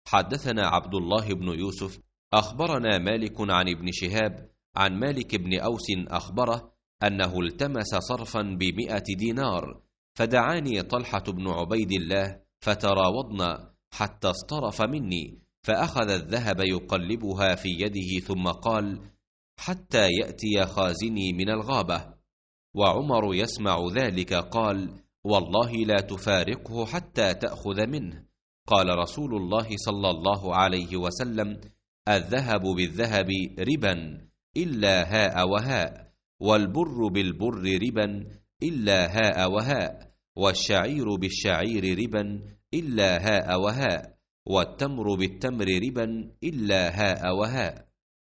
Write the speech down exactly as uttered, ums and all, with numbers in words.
حدثنا عبد الله بن يوسف أخبرنا مالك عن ابن شهاب عن مالك بن أوس أخبره أنه التمس صرفا بمئة دينار، فدعاني طلحة بن عبيد الله فتراوضنا حتى اصطرف مني، فأخذ الذهب يقلبها في يده ثم قال: حتى يأتي خازني من الغابة. وعمر يسمع ذلك قال: والله لا تفارقه حتى تأخذ منه. قال رسول الله صلى الله عليه وسلم: الذهب بالذهب ربا إلا هاء وهاء، والبر بالبر ربا إلا هاء وهاء، والشعير بالشعير ربا إلا هاء وهاء، والتمر بالتمر ربا إلا هاء وهاء.